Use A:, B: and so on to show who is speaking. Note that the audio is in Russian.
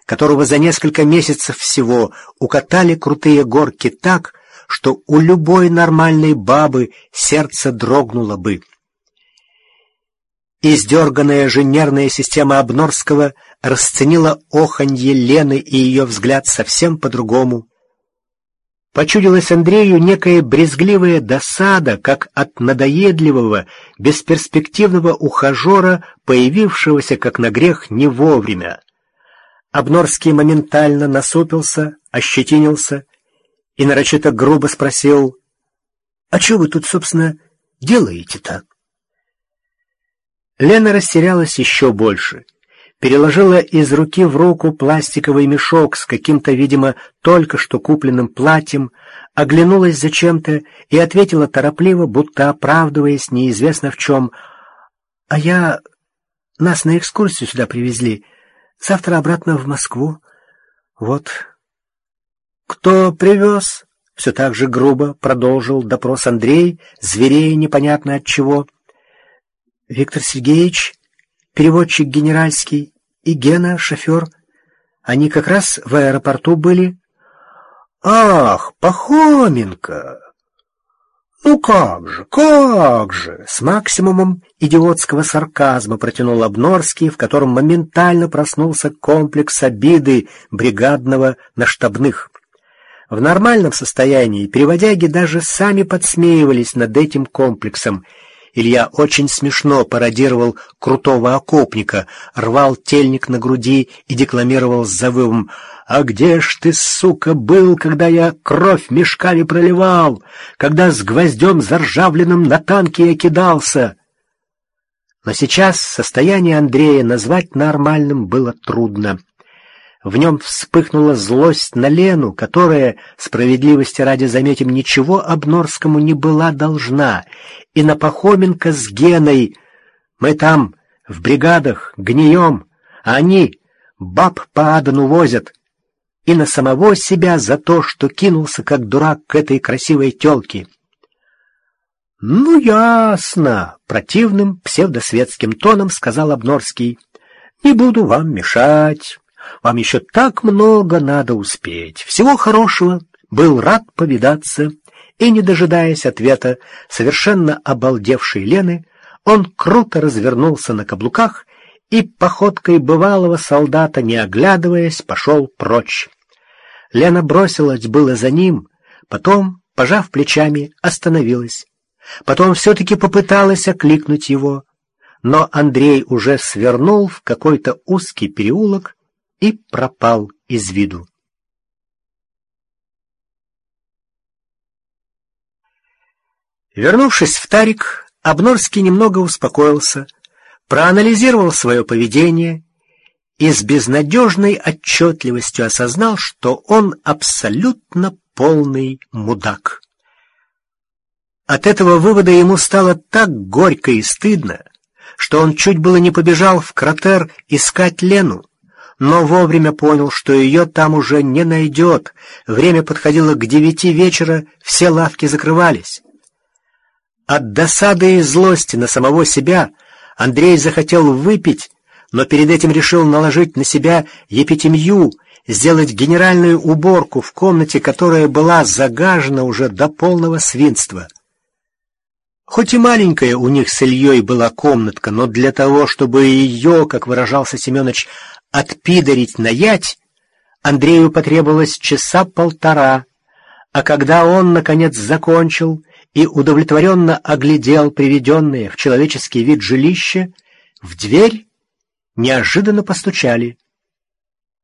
A: которого за несколько месяцев всего укатали крутые горки так, что у любой нормальной бабы сердце дрогнуло бы. Издерганная же нервная система Обнорского расценила оханье Лены и ее взгляд совсем по-другому. Почудилась Андрею некая брезгливая досада, как от надоедливого, бесперспективного ухажера, появившегося, как на грех, не вовремя. Обнорский моментально насупился, ощетинился и нарочито грубо спросил: «А что вы тут, собственно, делаете-то?» Лена растерялась еще больше, переложила из руки в руку пластиковый мешок с каким-то, видимо, только что купленным платьем, оглянулась зачем-то и ответила торопливо, будто оправдываясь неизвестно в чем: нас на экскурсию сюда привезли, завтра обратно в Москву. Вот». «Кто привез?» — все так же грубо продолжил допрос Андрей, зверея непонятно от чего. «Виктор Сергеевич, переводчик генеральский, и Гена, шофер. Они как раз в аэропорту были». «Ах, Пахоменко! Ну как же!» С максимумом идиотского сарказма протянул Обнорский, в котором моментально проснулся комплекс обиды бригадного на штабных. В нормальном состоянии переводяги даже сами подсмеивались над этим комплексом. Илья очень смешно пародировал крутого окопника, рвал тельник на груди и декламировал с завывом: «А где ж ты, сука, был, когда я кровь мешками проливал, когда с гвоздем заржавленным на танке я кидался?» Но сейчас состояние Андрея назвать нормальным было трудно. В нем вспыхнула злость на Лену, которая, справедливости ради заметим, ничего Обнорскому не была должна, и на Пахоменко с Геной. «Мы там, в бригадах, гнием, а они баб по Адану возят», и на самого себя за то, что кинулся как дурак к этой красивой тёлке. «Ну, ясно», — противным псевдосветским тоном сказал Обнорский. «Не буду вам мешать. Вам еще так много надо успеть. Всего хорошего. Был рад повидаться». И, не дожидаясь ответа совершенно обалдевшей Лены, он круто развернулся на каблуках и походкой бывалого солдата, не оглядываясь, пошел прочь. Лена бросилась было за ним, потом, пожав плечами, остановилась. Потом все-таки попыталась окликнуть его, но Андрей уже свернул в какой-то узкий переулок и пропал из виду. Вернувшись в Тарик, Обнорский немного успокоился, проанализировал свое поведение и с безнадежной отчетливостью осознал, что он абсолютно полный мудак. От этого вывода ему стало так горько и стыдно, что он чуть было не побежал в кратер искать Лену, но вовремя понял, что ее там уже не найдет. Время подходило к 9 вечера, все лавки закрывались. От досады и злости на самого себя Андрей захотел выпить, но перед этим решил наложить на себя епитемью, сделать генеральную уборку в комнате, которая была загажена уже до полного свинства. Хоть и маленькая у них с Ильей была комнатка, но для того, чтобы ее, как выражался Семенович, отпидорить наять, Андрею потребовалось 1.5 часа, а когда он, наконец, закончил и удовлетворенно оглядел приведенное в человеческий вид жилище, в дверь неожиданно постучали.